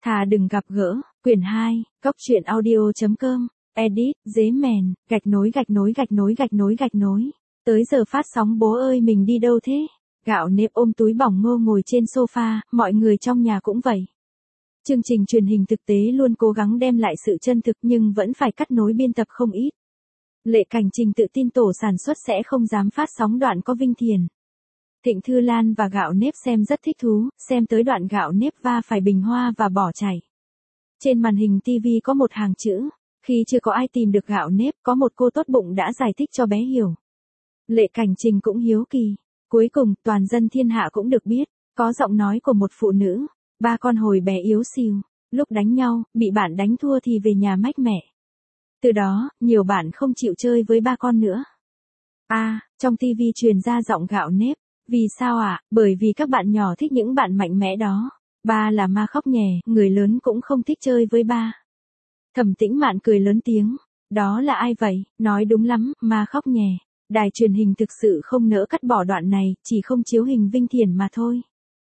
Thà đừng gặp gỡ, quyển 2, Cốc truyện audio.com, edit, dế mèn, gạch nối. Tới giờ phát sóng bố ơi mình đi đâu thế? Gạo nếp ôm túi bỏng ngô ngồi trên sofa, mọi người trong nhà cũng vậy. Chương trình truyền hình thực tế luôn cố gắng đem lại sự chân thực nhưng vẫn phải cắt nối biên tập không ít. Lệ Cảnh Trình tự tin tổ sản xuất sẽ không dám phát sóng đoạn có Vinh Thiền. Thịnh Thư Lan và Gạo Nếp xem rất thích thú, xem tới đoạn Gạo Nếp va phải bình hoa và bỏ chạy. Trên màn hình TV có một hàng chữ, khi chưa có ai tìm được Gạo Nếp, có một cô tốt bụng đã giải thích cho bé hiểu. Lệ Cảnh Trình cũng hiếu kỳ. Cuối cùng, toàn dân thiên hạ cũng được biết, có giọng nói của một phụ nữ, ba con hồi bé yếu xìu, lúc đánh nhau, bị bạn đánh thua thì về nhà mách mẹ. Từ đó, nhiều bạn không chịu chơi với ba con nữa. Trong TV truyền ra giọng Gạo Nếp. Vì sao ạ? Bởi vì các bạn nhỏ thích những bạn mạnh mẽ đó. Ba là ma khóc nhè, người lớn cũng không thích chơi với ba. Thẩm Tĩnh Mạn cười lớn tiếng. Đó là ai vậy? Nói đúng lắm, ma khóc nhè. Đài truyền hình thực sự không nỡ cắt bỏ đoạn này, chỉ không chiếu hình Vinh Thiền mà thôi.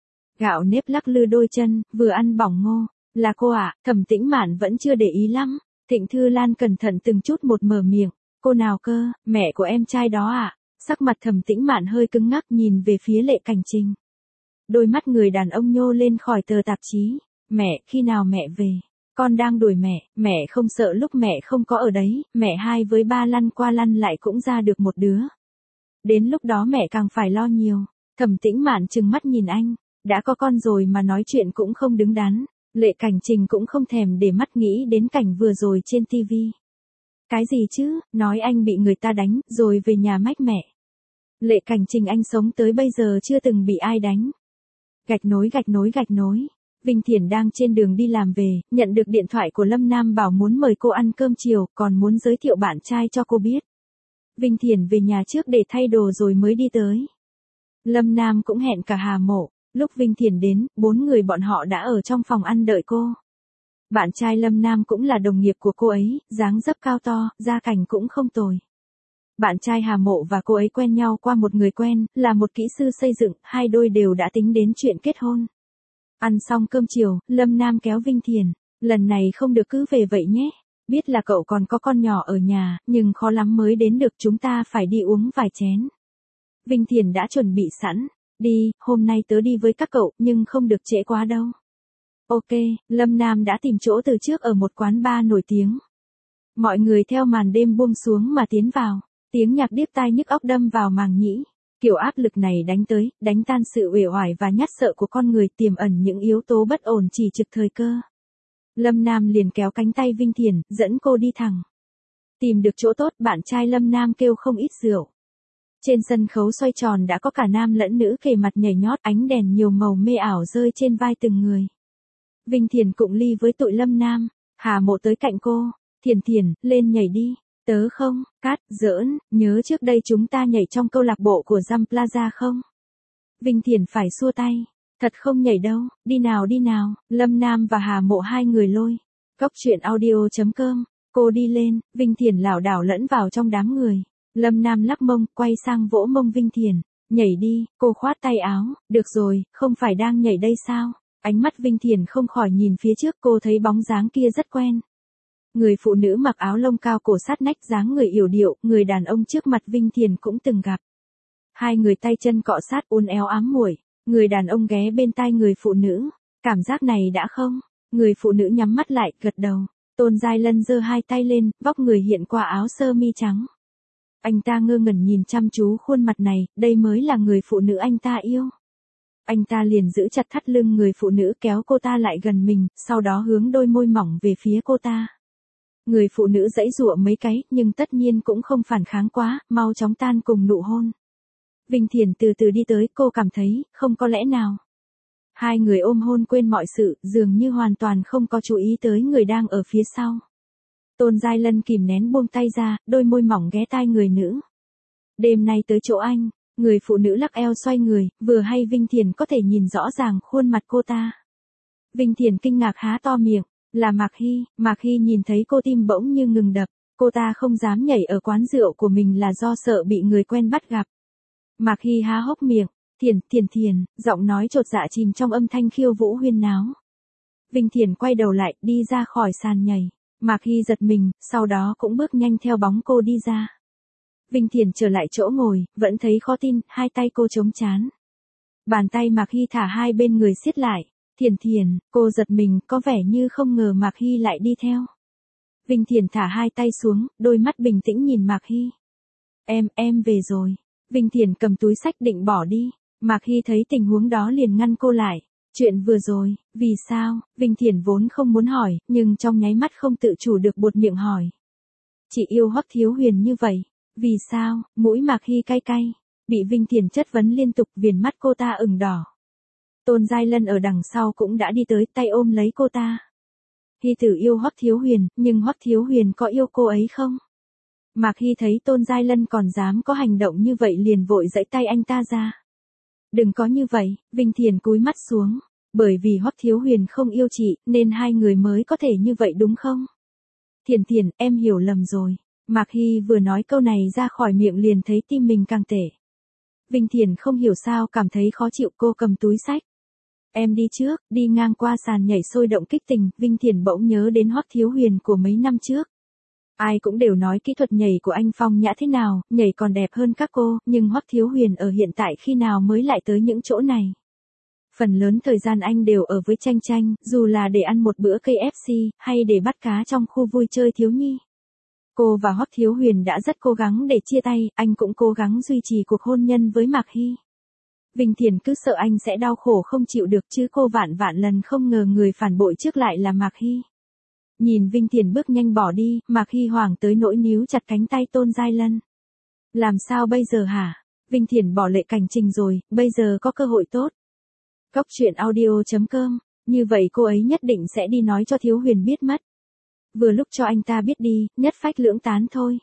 Gạo Nếp lắc lư đôi chân, vừa ăn bỏng ngô. Là cô ạ, Thẩm Tĩnh Mạn vẫn chưa để ý lắm. Thịnh Thư Lan cẩn thận từng chút một mở miệng. Cô nào cơ, mẹ của em trai đó ạ? Sắc mặt Thẩm Tĩnh Mạn hơi cứng ngắc nhìn về phía Lệ Cảnh Trình. Đôi mắt người đàn ông nhô lên khỏi tờ tạp chí. Mẹ, khi nào mẹ về? Con đang đuổi mẹ không sợ lúc mẹ không có ở đấy, mẹ hai với ba lăn qua lăn lại cũng ra được một đứa. Đến lúc đó mẹ càng phải lo nhiều. Thẩm Tĩnh Mạn trừng mắt nhìn anh, đã có con rồi mà nói chuyện cũng không đứng đắn. Lệ Cảnh Trình cũng không thèm để mắt nghĩ đến cảnh vừa rồi trên TV. Cái gì chứ, nói anh bị người ta đánh, rồi về nhà mách mẹ. Lệ Cảnh Trình anh sống tới bây giờ chưa từng bị ai đánh. Gạch nối. Vinh Thiền đang trên đường đi làm về, nhận được điện thoại của Lâm Nam bảo muốn mời cô ăn cơm chiều, còn muốn giới thiệu bạn trai cho cô biết. Vinh Thiền về nhà trước để thay đồ rồi mới đi tới. Lâm Nam cũng hẹn cả Hà Mộ, lúc Vinh Thiền đến, 4 người bọn họ đã ở trong phòng ăn đợi cô. Bạn trai Lâm Nam cũng là đồng nghiệp của cô ấy, dáng dấp cao to, gia cảnh cũng không tồi. Bạn trai Hà Mộ và cô ấy quen nhau qua một người quen, là một kỹ sư xây dựng, hai đôi đều đã tính đến chuyện kết hôn. Ăn xong cơm chiều, Lâm Nam kéo Vinh Thiền, lần này không được cứ về vậy nhé. Biết là cậu còn có con nhỏ ở nhà, nhưng khó lắm mới đến được, chúng ta phải đi uống vài chén. Vinh Thiền đã chuẩn bị sẵn, đi, hôm nay tớ đi với các cậu, nhưng không được trễ quá đâu. Ok, Lâm Nam đã tìm chỗ từ trước ở một quán bar nổi tiếng. Mọi người theo màn đêm buông xuống mà tiến vào. Tiếng nhạc điếc tai nhức óc đâm vào màng nhĩ. Kiểu áp lực này đánh tới, đánh tan sự uể oải và nhát sợ của con người, tiềm ẩn những yếu tố bất ổn chỉ trực thời cơ. Lâm Nam liền kéo cánh tay Vinh Thiền, dẫn cô đi thẳng. Tìm được chỗ tốt, bạn trai Lâm Nam kêu không ít rượu. Trên sân khấu xoay tròn đã có cả nam lẫn nữ kề mặt nhảy nhót, ánh đèn nhiều màu mê ảo rơi trên vai từng người. Vinh Thiền cụng ly với tụi Lâm Nam. Hà Mộ tới cạnh cô. Thiền, lên nhảy đi. Tớ không, cát, giỡn, nhớ trước đây chúng ta nhảy trong câu lạc bộ của Jam Plaza không? Vinh Thiền phải xua tay. Thật không nhảy đâu, đi nào. Lâm Nam và Hà Mộ hai người lôi. Cốc truyện audio.com, cô đi lên, Vinh Thiền lảo đảo lẫn vào trong đám người. Lâm Nam lắc mông, quay sang vỗ mông Vinh Thiền. Nhảy đi, cô khoát tay áo, được rồi, không phải đang nhảy đây sao? Ánh mắt Vinh Thiền không khỏi nhìn phía trước, cô thấy bóng dáng kia rất quen. Người phụ nữ mặc áo lông cao cổ sát nách, dáng người yểu điệu, người đàn ông trước mặt Vinh Thiền cũng từng gặp. Hai người tay chân cọ sát uốn éo ám muội, người đàn ông ghé bên tai người phụ nữ. Cảm giác này đã không? Người phụ nữ nhắm mắt lại, gật đầu. Tôn Giai Lân giơ hai tay lên, vóc người hiện qua áo sơ mi trắng. Anh ta ngơ ngẩn nhìn chăm chú khuôn mặt này, đây mới là người phụ nữ anh ta yêu. Anh ta liền giữ chặt thắt lưng người phụ nữ, kéo cô ta lại gần mình, sau đó hướng đôi môi mỏng về phía cô ta. Người phụ nữ giãy giụa mấy cái, nhưng tất nhiên cũng không phản kháng quá, mau chóng tan cùng nụ hôn. Vinh Thiền từ từ đi tới, cô cảm thấy, không có lẽ nào. Hai người ôm hôn quên mọi sự, dường như hoàn toàn không có chú ý tới người đang ở phía sau. Tôn Giai Lân kìm nén buông tay ra, đôi môi mỏng ghé tai người nữ. Đêm nay tới chỗ anh. Người phụ nữ lắc eo xoay người, vừa hay Vinh Thiền có thể nhìn rõ ràng khuôn mặt cô ta. Vinh Thiền kinh ngạc há to miệng, là Mạc Hy nhìn thấy cô tim bỗng như ngừng đập, cô ta không dám nhảy ở quán rượu của mình là do sợ bị người quen bắt gặp. Mạc Hy há hốc miệng, Thiền, giọng nói chột dạ chìm trong âm thanh khiêu vũ huyên náo. Vinh Thiển quay đầu lại, đi ra khỏi sàn nhảy. Mạc Hy giật mình, sau đó cũng bước nhanh theo bóng cô đi ra. Vinh Thiển trở lại chỗ ngồi, vẫn thấy khó tin, hai tay cô chống trán. Bàn tay Mạc Hy thả hai bên người siết lại. Thiển, cô giật mình, có vẻ như không ngờ Mạc Hy lại đi theo. Vinh Thiển thả hai tay xuống, đôi mắt bình tĩnh nhìn Mạc Hy. Em về rồi. Vinh Thiển cầm túi xách định bỏ đi. Mạc Hy thấy tình huống đó liền ngăn cô lại. Chuyện vừa rồi, vì sao? Vinh Thiển vốn không muốn hỏi, nhưng trong nháy mắt không tự chủ được buột miệng hỏi. Chị yêu Hoắc Thiếu Huyền như vậy. Vì sao? Mũi Mạc Hy cay cay. Bị Vinh Thiển chất vấn liên tục, viền mắt cô ta ửng đỏ. Tôn Giai Lân ở đằng sau cũng đã đi tới, tay ôm lấy cô ta. Hy tử yêu Hoắc Thiếu Huyền, nhưng Hoắc Thiếu Huyền có yêu cô ấy không? Mạc Hy thấy Tôn Giai Lân còn dám có hành động như vậy liền vội giãy tay anh ta ra. Đừng có như vậy, Vinh Thiển cúi mắt xuống. Bởi vì Hoắc Thiếu Huyền không yêu chị, nên hai người mới có thể như vậy đúng không? Thiển, em hiểu lầm rồi. Mạc Hy vừa nói câu này ra khỏi miệng liền thấy tim mình càng tệ. Vinh Thiển không hiểu sao cảm thấy khó chịu, cô cầm túi xách. Em đi trước, đi ngang qua sàn nhảy sôi động kích tình, Vinh Thiển bỗng nhớ đến Hoắc Thiếu Huyền của mấy năm trước. Ai cũng đều nói kỹ thuật nhảy của anh phong nhã thế nào, nhảy còn đẹp hơn các cô, nhưng Hoắc Thiếu Huyền ở hiện tại khi nào mới lại tới những chỗ này. Phần lớn thời gian anh đều ở với Tranh, dù là để ăn một bữa KFC, hay để bắt cá trong khu vui chơi thiếu nhi. Cô và Hoắc Thiếu Huyền đã rất cố gắng để chia tay, anh cũng cố gắng duy trì cuộc hôn nhân với Mạc Hy. Vinh Thiển cứ sợ anh sẽ đau khổ không chịu được chứ cô vạn lần không ngờ người phản bội trước lại là Mạc Hy. Nhìn Vinh Thiển bước nhanh bỏ đi, Mạc Hy hoảng tới nỗi níu chặt cánh tay Tôn Giai Lân. Làm sao bây giờ hả? Vinh Thiển bỏ lệ cảnh trình rồi, bây giờ có cơ hội tốt. Cóc truyện audio.com, như vậy cô ấy nhất định sẽ đi nói cho Thiếu Huyền biết mất. Vừa lúc cho anh ta biết đi, nhất phách lưỡng tán thôi.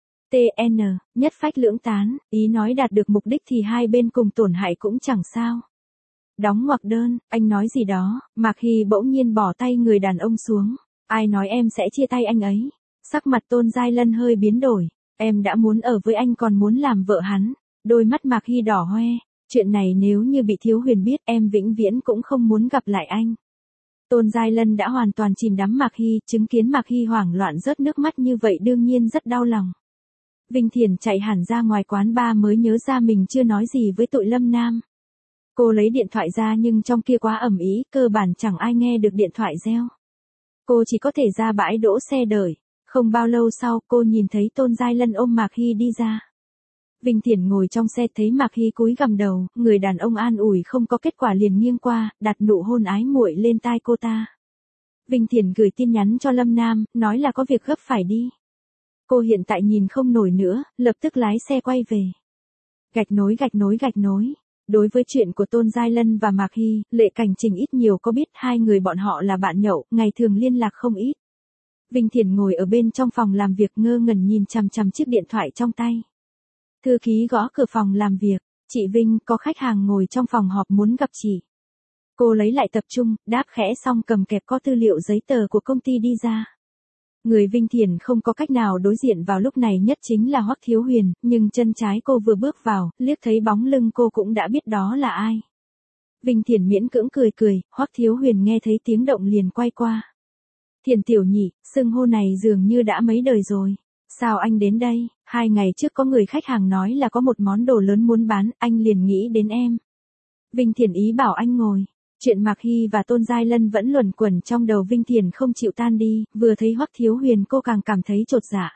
TN, nhất phách lưỡng tán, ý nói đạt được mục đích thì hai bên cùng tổn hại cũng chẳng sao. Đóng ngoặc đơn, anh nói gì đó, Mạc Hy bỗng nhiên bỏ tay người đàn ông xuống. Ai nói em sẽ chia tay anh ấy? Sắc mặt Tôn Giai Lân hơi biến đổi. Em đã muốn ở với anh còn muốn làm vợ hắn. Đôi mắt Mạc Hy đỏ hoe. Chuyện này nếu như bị Thiếu Huyền biết em vĩnh viễn cũng không muốn gặp lại anh. Tôn Giai Lân đã hoàn toàn chìm đắm Mạc Hy, chứng kiến Mạc Hy hoảng loạn rớt nước mắt như vậy đương nhiên rất đau lòng. Vinh Thiển chạy hẳn ra ngoài quán bar mới nhớ ra mình chưa nói gì với tụi Lâm Nam. Cô lấy điện thoại ra nhưng trong kia quá ầm ĩ, cơ bản chẳng ai nghe được điện thoại reo. Cô chỉ có thể ra bãi đỗ xe đợi. Không bao lâu sau cô nhìn thấy Tôn Giai Lân ôm Mạc Hy đi ra. Vinh Thiển ngồi trong xe thấy Mạc Hy cúi gằm đầu, người đàn ông an ủi không có kết quả liền nghiêng qua, đặt nụ hôn ái muội lên tai cô ta. Vinh Thiển gửi tin nhắn cho Lâm Nam, nói là có việc gấp phải đi. Cô hiện tại nhìn không nổi nữa, lập tức lái xe quay về. Gạch nối. Đối với chuyện của Tôn Giai Lân và Mạc Hy, Lệ Cảnh Trình ít nhiều có biết hai người bọn họ là bạn nhậu, ngày thường liên lạc không ít. Vinh Thiển ngồi ở bên trong phòng làm việc ngơ ngẩn nhìn chằm chằm chiếc điện thoại trong tay. Thư ký gõ cửa phòng làm việc. Chị Vinh, có khách hàng ngồi trong phòng họp muốn gặp chị. Cô lấy lại tập trung, đáp khẽ xong cầm kẹp có tư liệu giấy tờ của công ty đi ra. Người Vinh Thiển không có cách nào đối diện vào lúc này nhất chính là Hoắc Thiếu Huyền, nhưng chân trái cô vừa bước vào, liếc thấy bóng lưng cô cũng đã biết đó là ai. Vinh Thiển miễn cưỡng cười, Hoắc Thiếu Huyền nghe thấy tiếng động liền quay qua. Thiển tiểu nhị, xưng hô này dường như đã mấy đời rồi. Sao anh đến đây? 2 ngày trước có người khách hàng nói là có một món đồ lớn muốn bán, anh liền nghĩ đến em. Vinh Thiển ý bảo anh ngồi. Chuyện Mạc Hy và Tôn Giai Lân vẫn luẩn quẩn trong đầu Vinh Thiển không chịu tan đi, vừa thấy Hoắc Thiếu Huyền cô càng cảm thấy chột dạ.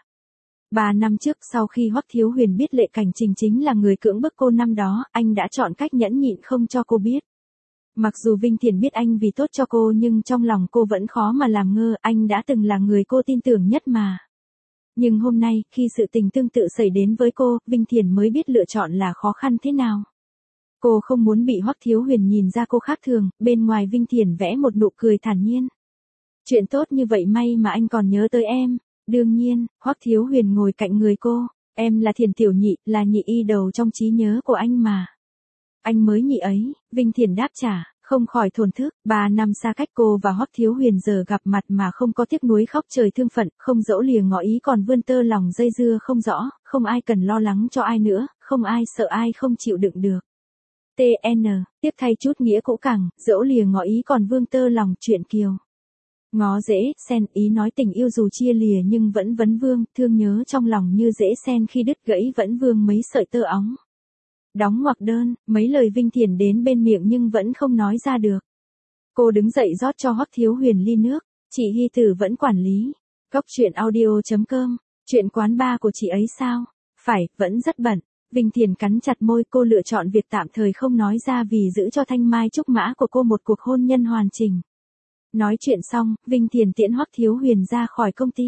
3 năm trước sau khi Hoắc Thiếu Huyền biết Lệ Cảnh Trình chính là người cưỡng bức cô năm đó, anh đã chọn cách nhẫn nhịn không cho cô biết. Mặc dù Vinh Thiển biết anh vì tốt cho cô nhưng trong lòng cô vẫn khó mà làm ngơ, anh đã từng là người cô tin tưởng nhất mà. Nhưng hôm nay, khi sự tình tương tự xảy đến với cô, Vinh Thiển mới biết lựa chọn là khó khăn thế nào. Cô không muốn bị Hoắc Thiếu Huyền nhìn ra cô khác thường, bên ngoài Vinh Thiển vẽ một nụ cười thản nhiên. Chuyện tốt như vậy may mà anh còn nhớ tới em. Đương nhiên, Hoắc Thiếu Huyền ngồi cạnh người cô. Em là Thiển tiểu nhị, là nhị y đầu trong trí nhớ của anh mà. Anh mới nhị ấy, Vinh Thiển đáp trả, không khỏi thổn thức. 3 năm xa cách cô và Hoắc Thiếu Huyền giờ gặp mặt mà không có tiếc nuối khóc trời thương phận, không dẫu lìa ngỏ ý còn vươn tơ lòng dây dưa không rõ, không ai cần lo lắng cho ai nữa, không ai sợ ai không chịu đựng được. TN, tiếp thay chút nghĩa cũ cẳng, dẫu lìa ngỏ ý còn vương tơ lòng chuyện kiều. Ngó dễ, sen ý nói tình yêu dù chia lìa nhưng vẫn vấn vương, thương nhớ trong lòng như dễ sen khi đứt gãy vẫn vương mấy sợi tơ óng. Đóng ngoặc đơn, mấy lời Vinh Thiền đến bên miệng nhưng vẫn không nói ra được. Cô đứng dậy rót cho Hoắc Thiếu Huyền ly nước, chị Hy Tử vẫn quản lý. Cốc truyện audio.com, chuyện quán bar của chị ấy sao? Phải, vẫn rất bận. Vinh Thiền cắn chặt môi, cô lựa chọn việc tạm thời không nói ra vì giữ cho thanh mai trúc mã của cô một cuộc hôn nhân hoàn chỉnh. Nói chuyện xong, Vinh Thiền tiễn Hoắc Thiếu Huyền ra khỏi công ty.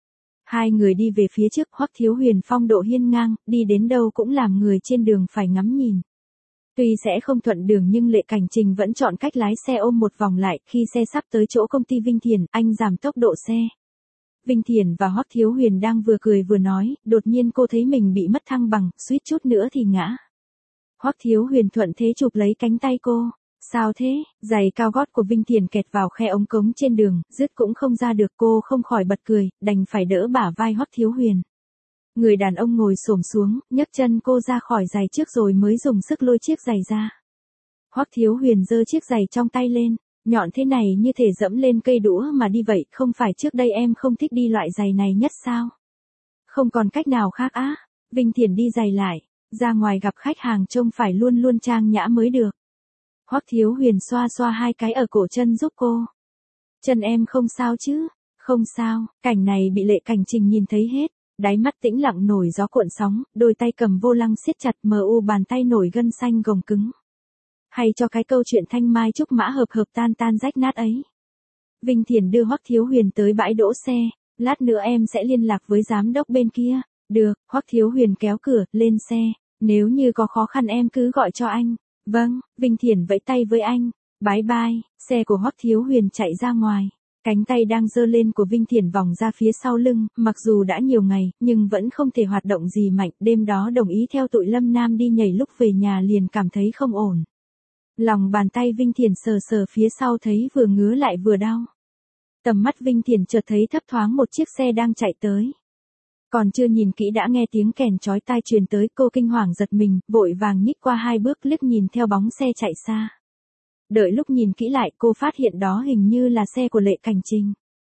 Hai người đi về phía trước, Hoắc Thiếu Huyền phong độ hiên ngang, đi đến đâu cũng làm người trên đường phải ngắm nhìn. Tuy sẽ không thuận đường nhưng Lệ Cảnh Trình vẫn chọn cách lái xe ôm một vòng lại, khi xe sắp tới chỗ công ty Vinh Thiền, anh giảm tốc độ xe. Vinh Thiền và Hoắc Thiếu Huyền đang vừa cười vừa nói, đột nhiên cô thấy mình bị mất thăng bằng, suýt chút nữa thì ngã. Hoắc Thiếu Huyền thuận thế chụp lấy cánh tay cô. Sao thế? Giày cao gót của Vinh Thiền kẹt vào khe ống cống trên đường, dứt cũng không ra được, cô không khỏi bật cười, đành phải đỡ bả vai Hoắc Thiếu Huyền. Người đàn ông ngồi xổm xuống, nhấc chân cô ra khỏi giày trước rồi mới dùng sức lôi chiếc giày ra. Hoắc Thiếu Huyền giơ chiếc giày trong tay lên, nhọn thế này như thể dẫm lên cây đũa mà đi vậy, không phải trước đây em không thích đi loại giày này nhất sao? Không còn cách nào khác á. Vinh Thiền đi giày lại, ra ngoài gặp khách hàng trông phải luôn luôn trang nhã mới được. Hoắc Thiếu Huyền xoa xoa hai cái ở cổ chân giúp cô. Chân em không sao chứ? Không sao. Cảnh này bị Lệ Cảnh Trình nhìn thấy hết. Đáy mắt tĩnh lặng nổi gió cuộn sóng, đôi tay cầm vô lăng siết chặt, mờ u bàn tay nổi gân xanh gồng cứng. Hay cho cái câu chuyện thanh mai trúc mã hợp tan tan rách nát ấy. Vinh Thiền đưa Hoắc Thiếu Huyền tới bãi đỗ xe. Lát nữa em sẽ liên lạc với giám đốc bên kia. Được. Hoắc Thiếu Huyền kéo cửa, lên xe. Nếu như có khó khăn em cứ gọi cho anh. Vâng. Vinh Thiền vẫy tay với anh. Bye bye. Xe của Hoắc Thiếu Huyền chạy ra ngoài. Cánh tay đang giơ lên của Vinh Thiền vòng ra phía sau lưng, mặc dù đã nhiều ngày, nhưng vẫn không thể hoạt động gì mạnh. Đêm đó đồng ý theo tụi Lâm Nam đi nhảy, lúc về nhà liền cảm thấy không ổn. Lòng bàn tay Vinh Thiền sờ sờ phía sau thấy vừa ngứa lại vừa đau. Tầm mắt Vinh Thiền chợt thấy thấp thoáng một chiếc xe đang chạy tới. Còn chưa nhìn kỹ đã nghe tiếng kèn chói tai truyền tới, cô kinh hoàng giật mình, vội vàng nhích qua hai bước liếc nhìn theo bóng xe chạy xa. Đợi lúc nhìn kỹ lại cô phát hiện đó hình như là xe của Lệ Cảnh Trình.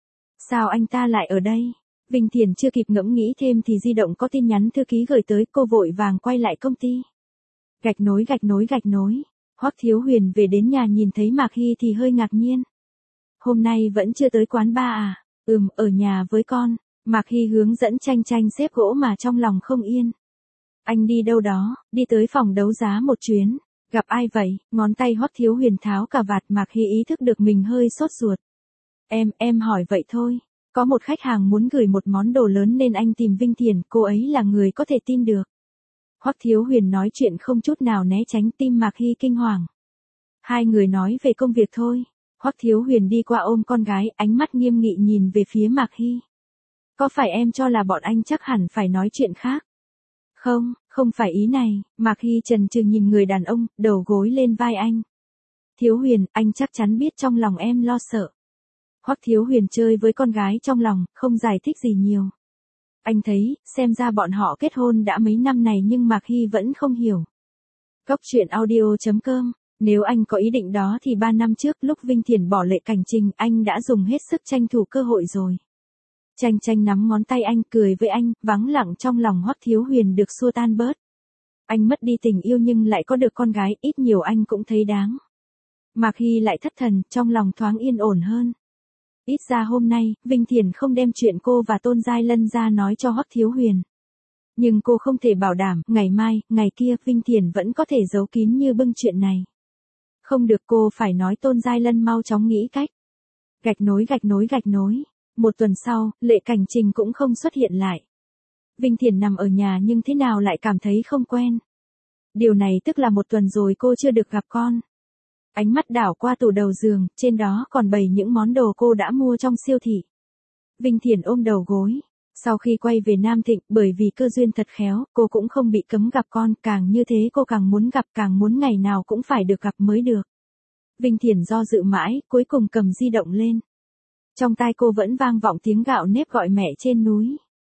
Sao anh ta lại ở đây? Vinh Thiền chưa kịp ngẫm nghĩ thêm thì di động có tin nhắn thư ký gửi tới, cô vội vàng quay lại công ty. Gạch nối. Hoắc Thiếu Huyền về đến nhà nhìn thấy Mạc Hy thì hơi ngạc nhiên. Hôm nay vẫn chưa tới quán bar à? Ở nhà với con. Mạc Hy hướng dẫn tranh xếp gỗ mà trong lòng không yên. Anh đi đâu đó? Đi tới phòng đấu giá một chuyến. Gặp ai vậy? Ngón tay Hoắc Thiếu Huyền tháo cà vạt, Mạc Hy ý thức được mình hơi sốt ruột. Em hỏi vậy thôi. Có một khách hàng muốn gửi một món đồ lớn nên anh tìm Vinh Thiền, cô ấy là người có thể tin được. Hoắc Thiếu Huyền nói chuyện không chút nào né tránh, tim Mạc Hy kinh hoàng. Hai người nói về công việc thôi. Hoắc Thiếu Huyền đi qua ôm con gái, ánh mắt nghiêm nghị nhìn về phía Mạc Hy. Có phải em cho là bọn anh chắc hẳn phải nói chuyện khác? Không phải ý này. Mạc Hy chần chừ nhìn người đàn ông, đầu gối lên vai anh. Thiếu Huyền, anh chắc chắn biết trong lòng em lo sợ. Hoắc Thiếu Huyền chơi với con gái trong lòng, không giải thích gì nhiều. Anh thấy, xem ra bọn họ kết hôn đã mấy năm này nhưng Mạc Hy vẫn không hiểu. Cốc truyện audio.com, nếu anh có ý định đó thì 3 năm trước lúc Vinh Thiền bỏ Lệ Cảnh Trình, anh đã dùng hết sức tranh thủ cơ hội rồi. Tranh nắm ngón tay anh, cười với anh, vắng lặng trong lòng Hoắc Thiếu Huyền được xua tan bớt. Anh mất đi tình yêu nhưng lại có được con gái, ít nhiều anh cũng thấy đáng. Mạc Hy lại thất thần, trong lòng thoáng yên ổn hơn. Ít ra hôm nay, Vinh Thiền không đem chuyện cô và Tôn Giai Lân ra nói cho Hoắc Thiếu Huyền. Nhưng cô không thể bảo đảm, ngày mai, ngày kia, Vinh Thiền vẫn có thể giấu kín như bưng chuyện này. Không được, cô phải nói Tôn Giai Lân mau chóng nghĩ cách. Gạch nối. Một tuần sau, Lệ Cảnh Trình cũng không xuất hiện lại. Vinh Thiền nằm ở nhà nhưng thế nào lại cảm thấy không quen. Điều này tức là một tuần rồi cô chưa được gặp con. Ánh mắt đảo qua tủ đầu giường, trên đó còn bày những món đồ cô đã mua trong siêu thị. Vinh Thiền ôm đầu gối. Sau khi quay về Nam Thịnh, bởi vì cơ duyên thật khéo, cô cũng không bị cấm gặp con, càng như thế cô càng muốn gặp, càng muốn ngày nào cũng phải được gặp mới được. Vinh Thiền do dự mãi, cuối cùng cầm di động lên. Trong tai cô vẫn vang vọng tiếng gạo nếp gọi mẹ trên núi.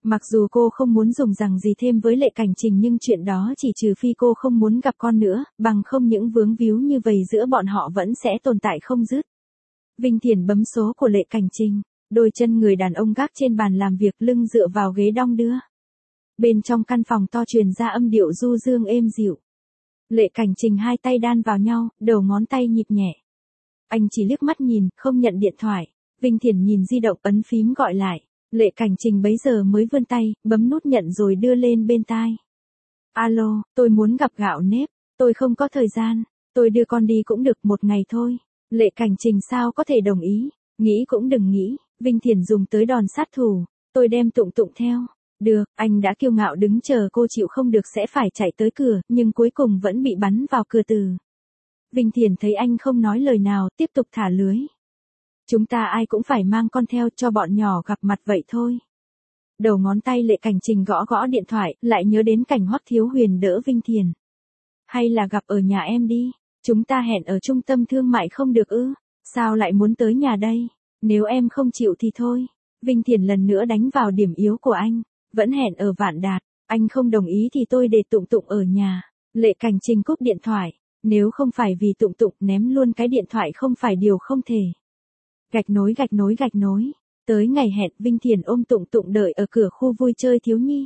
Mặc dù cô không muốn dùng rằng gì thêm với Lệ Cảnh Trình nhưng chuyện đó chỉ trừ phi cô không muốn gặp con nữa, bằng không những vướng víu như vậy giữa bọn họ vẫn sẽ tồn tại không dứt. Vinh Thiền bấm số của Lệ Cảnh Trình, đôi chân người đàn ông gác trên bàn làm việc, lưng dựa vào ghế đong đưa. Bên trong căn phòng to truyền ra âm điệu du dương êm dịu. Lệ Cảnh Trình hai tay đan vào nhau, đầu ngón tay nhịp nhẹ. Anh chỉ liếc mắt nhìn, không nhận điện thoại. Vinh Thiền nhìn di động ấn phím gọi lại. Lệ Cảnh Trình bấy giờ mới vươn tay, bấm nút nhận rồi đưa lên bên tai. Alo, tôi muốn gặp Gạo Nếp, tôi không có thời gian, tôi đưa con đi cũng được một ngày thôi. Lệ Cảnh Trình sao có thể đồng ý, nghĩ cũng đừng nghĩ, Vinh Thiền dùng tới đòn sát thủ, tôi đem Tụng Tụng theo. Được, anh đã kiêu ngạo đứng chờ cô chịu không được sẽ phải chạy tới cửa, nhưng cuối cùng vẫn bị bắn vào cửa từ. Vinh Thiền thấy anh không nói lời nào, tiếp tục thả lưới. Chúng ta ai cũng phải mang con theo cho bọn nhỏ gặp mặt vậy thôi. Đầu ngón tay Lệ Cảnh Trình gõ gõ điện thoại, lại nhớ đến cảnh Hoắc Thiếu Huyền đỡ Vinh Thiền. Hay là gặp ở nhà em đi, chúng ta hẹn ở trung tâm thương mại không được ư, sao lại muốn tới nhà đây, nếu em không chịu thì thôi. Vinh Thiền lần nữa đánh vào điểm yếu của anh, vẫn hẹn ở Vạn Đạt, anh không đồng ý thì tôi để Tụng Tụng ở nhà. Lệ Cảnh Trình cúp điện thoại, nếu không phải vì Tụng Tụng ném luôn cái điện thoại không phải điều không thể. Gạch nối gạch nối gạch nối. Tới ngày hẹn, Vinh Thiền ôm Tụng Tụng đợi ở cửa khu vui chơi thiếu nhi.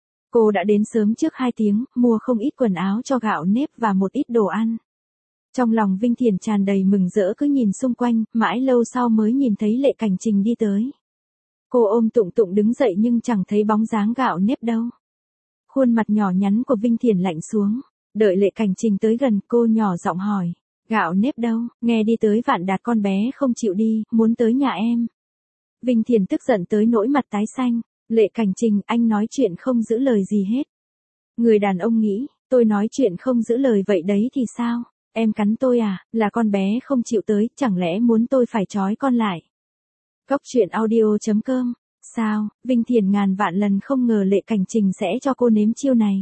Cô đã đến sớm trước 2 tiếng, mua không ít quần áo cho Gạo Nếp và một ít đồ ăn. Trong lòng Vinh Thiền tràn đầy mừng rỡ cứ nhìn xung quanh, mãi lâu sau mới nhìn thấy Lệ Cảnh Trình đi tới. Cô ôm Tụng Tụng đứng dậy nhưng chẳng thấy bóng dáng Gạo Nếp đâu. Khuôn mặt nhỏ nhắn của Vinh Thiền lạnh xuống, đợi Lệ Cảnh Trình tới gần cô nhỏ giọng hỏi. Gạo Nếp đâu, nghe đi tới Vạn Đạt con bé không chịu đi, muốn tới nhà em. Vinh Thiền tức giận tới nỗi mặt tái xanh. Lệ Cảnh Trình, anh nói chuyện không giữ lời gì hết. Người đàn ông nghĩ, tôi nói chuyện không giữ lời vậy đấy thì sao, em cắn tôi à, là con bé không chịu tới, chẳng lẽ muốn tôi phải trói con lại. Góc truyện audio.com. Sao, Vinh Thiền ngàn vạn lần không ngờ Lệ Cảnh Trình sẽ cho cô nếm chiêu này.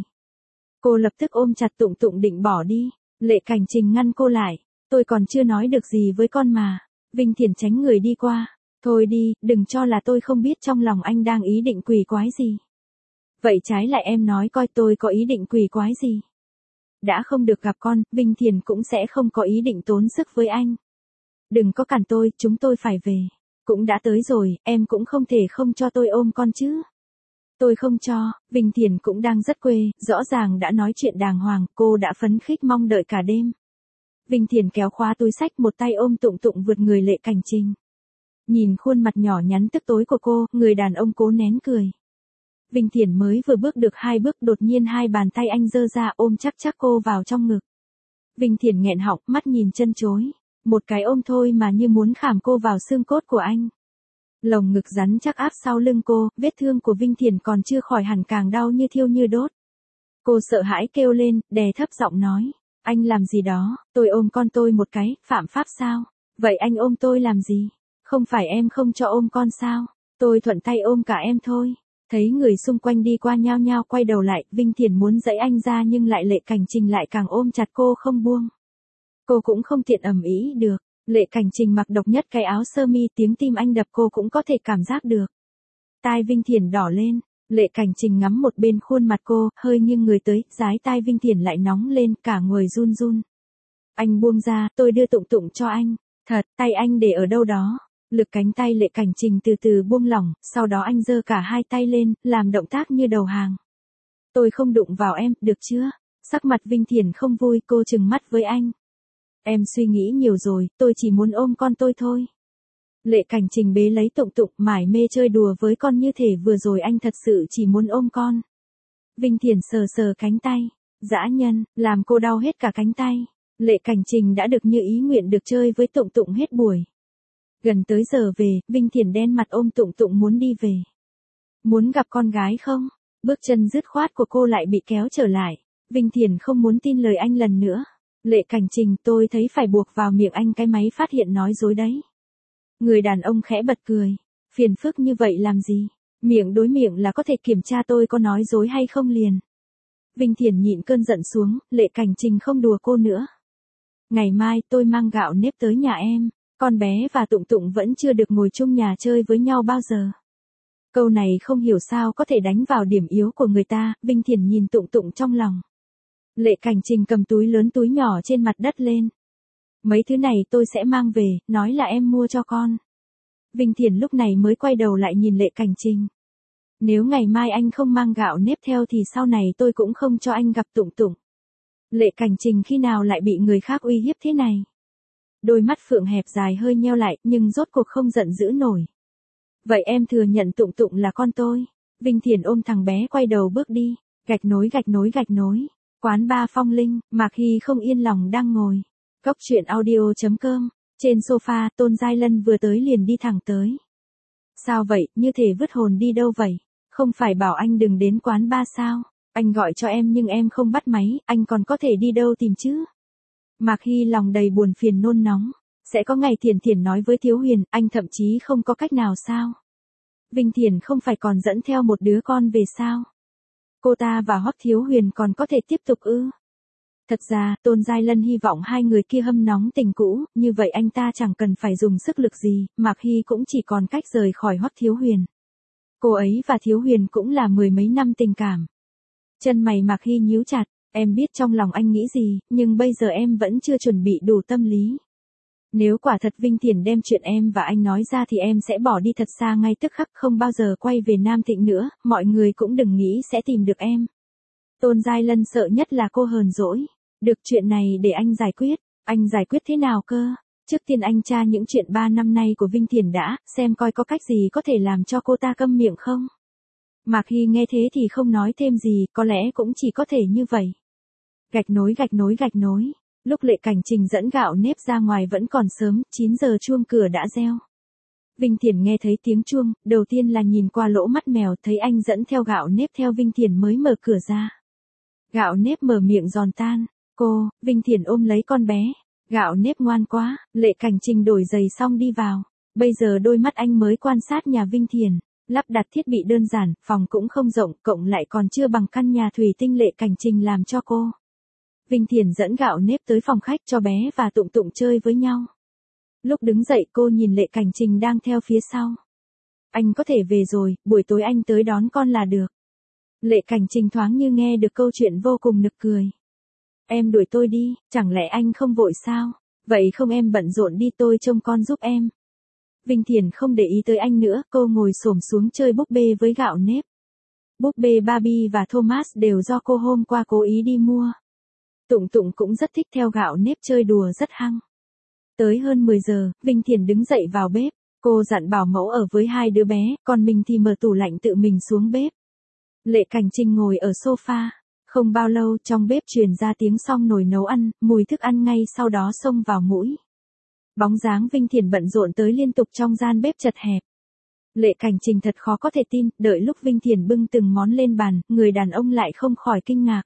Cô lập tức ôm chặt Tụng Tụng định bỏ đi. Lệ Cảnh Trình ngăn cô lại. Tôi còn chưa nói được gì với con mà. Vinh Thiền tránh người đi qua. Thôi đi, đừng cho là tôi không biết trong lòng anh đang ý định quỷ quái gì. Vậy trái lại em nói coi tôi có ý định quỷ quái gì. Đã không được gặp con, Vinh Thiền cũng sẽ không có ý định tốn sức với anh. Đừng có cản tôi, chúng tôi phải về. Cũng đã tới rồi, em cũng không thể không cho tôi ôm con chứ. Tôi không cho, Vinh Thiền cũng đang rất quê, rõ ràng đã nói chuyện đàng hoàng, cô đã phấn khích mong đợi cả đêm. Vinh Thiền kéo khóa túi xách, một tay ôm Tụng Tụng vượt người Lệ Cảnh Trình. Nhìn khuôn mặt nhỏ nhắn tức tối của cô, người đàn ông cố nén cười. Vinh Thiền mới vừa bước được 2 bước đột nhiên 2 bàn tay anh giơ ra ôm chắc cô vào trong ngực. Vinh Thiền nghẹn họng, mắt nhìn chân chối. Một cái ôm thôi mà như muốn khảm cô vào xương cốt của anh. Lồng ngực rắn chắc áp sau lưng cô, vết thương của Vinh Thiền còn chưa khỏi hẳn càng đau như thiêu như đốt. Cô sợ hãi kêu lên, đè thấp giọng nói. Anh làm gì đó, tôi ôm con tôi một cái, phạm pháp sao? Vậy anh ôm tôi làm gì? Không phải em không cho ôm con sao? Tôi thuận tay ôm cả em thôi. Thấy người xung quanh đi qua nhao nhao quay đầu lại, Vinh Thiền muốn giãy anh ra nhưng lại Lệ Cảnh Trình lại càng ôm chặt cô không buông. Cô cũng không tiện ầm ĩ được. Lệ Cảnh Trình mặc độc nhất cái áo sơ mi, tiếng tim anh đập cô cũng có thể cảm giác được. Tai Vinh Thiền đỏ lên, Lệ Cảnh Trình ngắm một bên khuôn mặt cô, hơi nghiêng người tới, dái tai Vinh Thiền lại nóng lên, cả người run run. Anh buông ra, tôi đưa Tụng Tụng cho anh. Thật, tay anh để ở đâu đó. Lực cánh tay Lệ Cảnh Trình từ từ buông lỏng, sau đó anh giơ cả 2 tay lên, làm động tác như đầu hàng. Tôi không đụng vào em, được chưa? Sắc mặt Vinh Thiền không vui, cô trừng mắt với anh. Em suy nghĩ nhiều rồi, tôi chỉ muốn ôm con tôi thôi. Lệ Cảnh Trình bế lấy Tụng Tụng, mải mê chơi đùa với con như thể vừa rồi anh thật sự chỉ muốn ôm con. Vinh Thiền sờ sờ cánh tay. Dã nhân, làm cô đau hết cả cánh tay. Lệ Cảnh Trình đã được như ý nguyện được chơi với Tụng Tụng hết buổi. Gần tới giờ về, Vinh Thiền đen mặt ôm Tụng Tụng muốn đi về. Muốn gặp con gái không? Bước chân dứt khoát của cô lại bị kéo trở lại. Vinh Thiền không muốn tin lời anh lần nữa. Lệ Cảnh Trình, tôi thấy phải buộc vào miệng anh cái máy phát hiện nói dối đấy. Người đàn ông khẽ bật cười. Phiền phức như vậy làm gì? Miệng đối miệng là có thể kiểm tra tôi có nói dối hay không liền. Vinh Thiền nhịn cơn giận xuống, Lệ Cảnh Trình không đùa cô nữa. Ngày mai tôi mang Gạo Nếp tới nhà em. Con bé và Tụng Tụng vẫn chưa được ngồi chung nhà chơi với nhau bao giờ. Câu này không hiểu sao có thể đánh vào điểm yếu của người ta, Vinh Thiển nhìn Tụng Tụng trong lòng. Lệ Cảnh Trình cầm túi lớn túi nhỏ trên mặt đất lên. Mấy thứ này tôi sẽ mang về, nói là em mua cho con. Vinh Thiển lúc này mới quay đầu lại nhìn Lệ Cảnh Trình. Nếu ngày mai anh không mang gạo nếp theo thì sau này tôi cũng không cho anh gặp Tụng Tụng. Lệ Cảnh Trình khi nào lại bị người khác uy hiếp thế này? Đôi mắt phượng hẹp dài hơi nheo lại, nhưng rốt cuộc không giận dữ nổi. Vậy em thừa nhận Tụng Tụng là con tôi. Vinh Thiển ôm thằng bé quay đầu bước đi. Gạch nối gạch nối gạch nối. Quán ba Phong Linh, Mạc Hy không yên lòng đang ngồi. Cốc truyện audio.com. Trên sofa, Tôn Giai Lân vừa tới liền đi thẳng tới. Sao vậy, như thể vứt hồn đi đâu vậy? Không phải bảo anh đừng đến quán ba sao? Anh gọi cho em nhưng em không bắt máy, anh còn có thể đi đâu tìm chứ? Mạc Hy lòng đầy buồn phiền nôn nóng. Sẽ có ngày Thiển Thiển nói với Thiếu Huyền, anh thậm chí không có cách nào sao? Vinh Thiển không phải còn dẫn theo một đứa con về sao? Cô ta và Hoắc Thiếu Huyền còn có thể tiếp tục ư? Thật ra, Tôn Giai Lân hy vọng hai người kia hâm nóng tình cũ, như vậy anh ta chẳng cần phải dùng sức lực gì, Mạc Hy cũng chỉ còn cách rời khỏi Hoắc Thiếu Huyền. Cô ấy và Thiếu Huyền cũng là mười mấy năm tình cảm. Chân mày Mạc Hy nhíu chặt, em biết trong lòng anh nghĩ gì, nhưng bây giờ em vẫn chưa chuẩn bị đủ tâm lý. Nếu quả thật Vinh Thiển đem chuyện em và anh nói ra thì em sẽ bỏ đi thật xa ngay tức khắc, không bao giờ quay về Nam Thịnh nữa, mọi người cũng đừng nghĩ sẽ tìm được em. Tôn Giai Lân sợ nhất là cô hờn dỗi. Được, chuyện này để anh giải quyết. Anh giải quyết thế nào cơ? Trước tiên anh tra những chuyện 3 năm nay của Vinh Thiển đã, xem coi có cách gì có thể làm cho cô ta câm miệng không. Mạc Hy nghe thế thì không nói thêm gì, có lẽ cũng chỉ có thể như vậy. Gạch nối gạch nối gạch nối. Lúc Lệ Cảnh Trình dẫn gạo nếp ra ngoài vẫn còn sớm, 9 giờ chuông cửa đã reo. Vinh Thiển nghe thấy tiếng chuông, đầu tiên là nhìn qua lỗ mắt mèo, thấy anh dẫn theo gạo nếp theo Vinh Thiển mới mở cửa ra. Gạo nếp mở miệng giòn tan. Cô, Vinh Thiển ôm lấy con bé. Gạo nếp ngoan quá, Lệ Cảnh Trình đổi giày xong đi vào. Bây giờ đôi mắt anh mới quan sát nhà Vinh Thiển. Lắp đặt thiết bị đơn giản, phòng cũng không rộng, cộng lại còn chưa bằng căn nhà thủy tinh Lệ Cảnh Trình làm cho cô. Vinh Thiển dẫn gạo nếp tới phòng khách cho bé và Tụng Tụng chơi với nhau. Lúc đứng dậy cô nhìn Lệ Cảnh Trình đang theo phía sau. Anh có thể về rồi, buổi tối anh tới đón con là được. Lệ Cảnh Trình thoáng như nghe được câu chuyện vô cùng nực cười. Em đuổi tôi đi, chẳng lẽ anh không vội sao? Vậy không em bận rộn đi, tôi trông con giúp em. Vinh Thiển không để ý tới anh nữa, cô ngồi xổm xuống chơi búp bê với gạo nếp. Búp bê Barbie và Thomas đều do cô hôm qua cố ý đi mua. Tụng Tụng cũng rất thích theo gạo nếp chơi đùa rất hăng. Tới hơn 10 giờ, Vinh Thiển đứng dậy vào bếp. Cô dặn bảo mẫu ở với hai đứa bé, còn mình thì mở tủ lạnh tự mình xuống bếp. Lệ Cảnh Trình ngồi ở sofa. Không bao lâu trong bếp truyền ra tiếng xong nồi nấu ăn, mùi thức ăn ngay sau đó xông vào mũi. Bóng dáng Vinh Thiển bận rộn tới liên tục trong gian bếp chật hẹp. Lệ Cảnh Trình thật khó có thể tin, đợi lúc Vinh Thiển bưng từng món lên bàn, người đàn ông lại không khỏi kinh ngạc.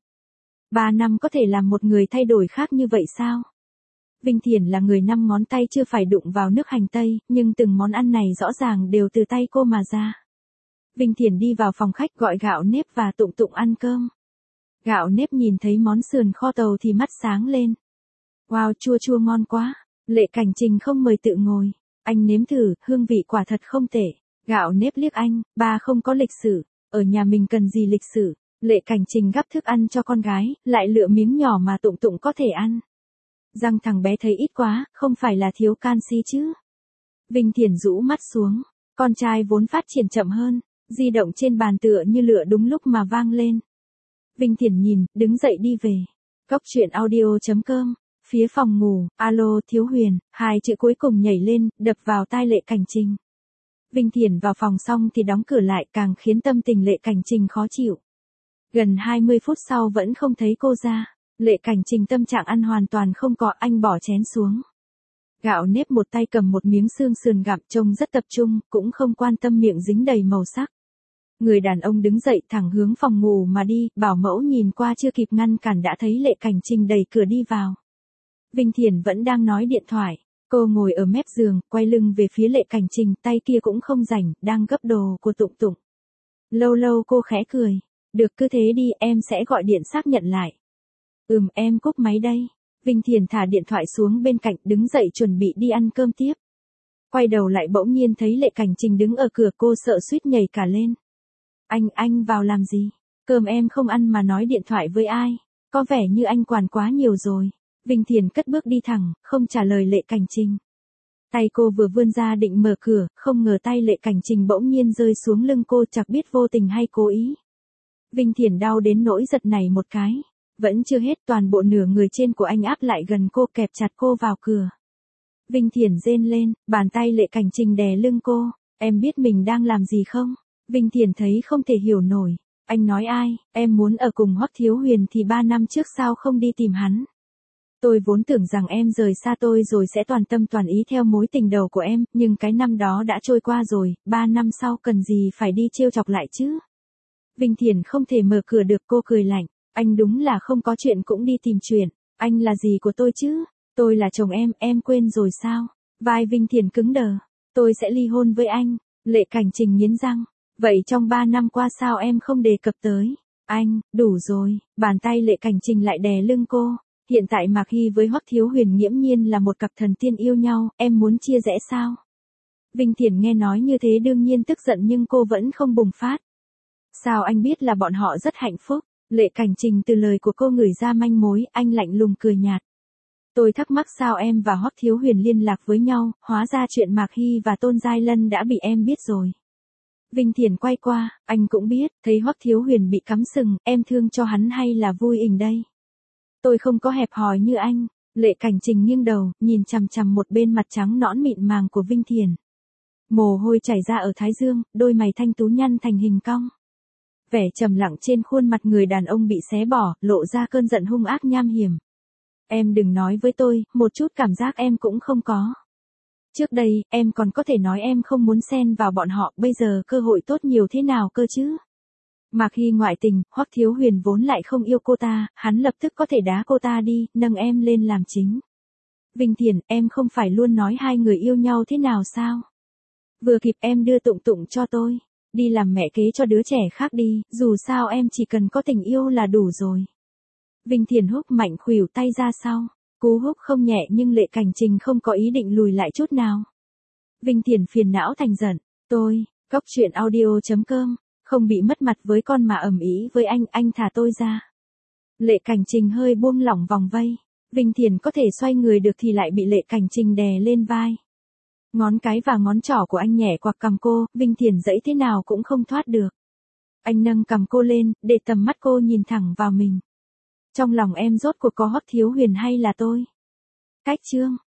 3 năm có thể làm một người thay đổi khác như vậy sao? Vinh Thiển là người 5 ngón tay chưa phải đụng vào nước hành tây, nhưng từng món ăn này rõ ràng đều từ tay cô mà ra. Vinh Thiển đi vào phòng khách gọi gạo nếp và Tụng Tụng ăn cơm. Gạo nếp nhìn thấy món sườn kho tàu thì mắt sáng lên. Wow, chua chua ngon quá. Lệ Cảnh Trình không mời tự ngồi. Anh nếm thử, hương vị quả thật không tệ. Gạo nếp liếc anh, ba không có lịch sử. Ở nhà mình cần gì lịch sử. Lệ Cảnh Trình gắp thức ăn cho con gái, lại lựa miếng nhỏ mà Tụng Tụng có thể ăn. Răng thằng bé thấy ít quá, không phải là thiếu canxi chứ. Vinh Thiển rũ mắt xuống. Con trai vốn phát triển chậm hơn. Di động trên bàn tựa như lửa đúng lúc mà vang lên. Vinh Thiển nhìn, đứng dậy đi về. Cốc truyện audio.com. Phía phòng ngủ, alo Thiếu Huyền, hai chữ cuối cùng nhảy lên, đập vào tai Lệ Cảnh Trình. Vinh Thiển vào phòng xong thì đóng cửa lại, càng khiến tâm tình Lệ Cảnh Trình khó chịu. Gần 20 phút sau vẫn không thấy cô ra. Lệ Cảnh Trình tâm trạng ăn hoàn toàn không có, anh bỏ chén xuống. Gạo nếp một tay cầm một miếng xương sườn gặm, trông rất tập trung, cũng không quan tâm miệng dính đầy màu sắc. Người đàn ông đứng dậy thẳng hướng phòng ngủ mà đi, bảo mẫu nhìn qua chưa kịp ngăn cản đã thấy Lệ Cảnh Trình đẩy cửa đi vào. Vinh Thiển vẫn đang nói điện thoại, cô ngồi ở mép giường, quay lưng về phía Lệ Cảnh Trình, tay kia cũng không rảnh, đang gấp đồ của Tụng Tụng. Lâu lâu cô khẽ cười, được cứ thế đi, em sẽ gọi điện xác nhận lại. Em cúp máy đây. Vinh Thiển thả điện thoại xuống bên cạnh, đứng dậy chuẩn bị đi ăn cơm tiếp. Quay đầu lại bỗng nhiên thấy Lệ Cảnh Trình đứng ở cửa, cô sợ suýt nhảy cả lên. Anh vào làm gì? Cơm em không ăn mà nói điện thoại với ai? Có vẻ như anh quản quá nhiều rồi. Vinh Thiền cất bước đi thẳng, không trả lời Lệ Cảnh Trình. Tay cô vừa vươn ra định mở cửa, không ngờ tay Lệ Cảnh Trình bỗng nhiên rơi xuống lưng cô, chẳng biết vô tình hay cố ý. Vinh Thiền đau đến nỗi giật nảy một cái. Vẫn chưa hết, toàn bộ nửa người trên của anh áp lại gần cô, kẹp chặt cô vào cửa. Vinh Thiền rên lên, bàn tay Lệ Cảnh Trình đè lưng cô. Em biết mình đang làm gì không? Vinh Thiền thấy không thể hiểu nổi. Anh nói ai? Em muốn ở cùng Hoắc Thiếu Huyền thì 3 năm trước sao không đi tìm hắn? Tôi vốn tưởng rằng em rời xa tôi rồi sẽ toàn tâm toàn ý theo mối tình đầu của em, nhưng cái năm đó đã trôi qua rồi, 3 năm sau cần gì phải đi trêu chọc lại chứ? Vinh Thiền không thể mở cửa được, cô cười lạnh. Anh đúng là không có chuyện cũng đi tìm chuyện. Anh là gì của tôi chứ? Tôi là chồng em quên rồi sao? Vai Vinh Thiền cứng đờ. Tôi sẽ ly hôn với anh. Lệ Cảnh Trình nghiến răng. Vậy trong 3 năm qua sao em không đề cập tới? Anh, đủ rồi. Bàn tay Lệ Cảnh Trình lại đè lưng cô. Hiện tại Mạc Hy với Hoắc Thiếu Huyền nghiễm nhiên là một cặp thần tiên yêu nhau, em muốn chia rẽ sao? Vinh Thiền nghe nói như thế đương nhiên tức giận nhưng cô vẫn không bùng phát. Sao anh biết là bọn họ rất hạnh phúc? Lệ Cảnh Trình từ lời của cô ngửi ra manh mối, anh lạnh lùng cười nhạt. Tôi thắc mắc sao em và Hoắc Thiếu Huyền liên lạc với nhau, hóa ra chuyện Mạc Hy và Tôn Giai Lân đã bị em biết rồi. Vinh Thiền quay qua, anh cũng biết, thấy Hoắc Thiếu Huyền bị cắm sừng, em thương cho hắn hay là vui ình đây? Tôi không có hẹp hòi như anh. Lệ Cảnh Trình nghiêng đầu, nhìn chằm chằm một bên mặt trắng nõn mịn màng của Vinh Thiền. Mồ hôi chảy ra ở thái dương, đôi mày thanh tú nhăn thành hình cong. Vẻ trầm lặng trên khuôn mặt người đàn ông bị xé bỏ, lộ ra cơn giận hung ác nham hiểm. Em đừng nói với tôi, một chút cảm giác em cũng không có. Trước đây, em còn có thể nói em không muốn xen vào bọn họ, bây giờ cơ hội tốt nhiều thế nào cơ chứ? Mạc Hy ngoại tình, Hoắc Thiếu Huyền vốn lại không yêu cô ta, hắn lập tức có thể đá cô ta đi, nâng em lên làm chính. Vinh Thiền, em không phải luôn nói hai người yêu nhau thế nào sao? Vừa kịp em đưa Tụng Tụng cho tôi. Đi làm mẹ kế cho đứa trẻ khác đi, dù sao em chỉ cần có tình yêu là đủ rồi. Vinh Thiền húc mạnh khuỷu tay ra sau. Cú húc không nhẹ nhưng Lệ Cảnh Trình không có ý định lùi lại chút nào. Vinh Thiền phiền não thành giận. Tôi, Cóc Truyện Audio.com, không bị mất mặt với con mà ầm ĩ với anh thả tôi ra. Lệ Cảnh Trình hơi buông lỏng vòng vây. Vinh Thiền có thể xoay người được thì lại bị Lệ Cảnh Trình đè lên vai. Ngón cái và ngón trỏ của anh nhẹ quặc cằm cô, Vinh Thiền dẫy thế nào cũng không thoát được. Anh nâng cằm cô lên, để tầm mắt cô nhìn thẳng vào mình. Trong lòng em rốt cuộc có Hoắc Thiếu Huyền hay là tôi? Cách chương.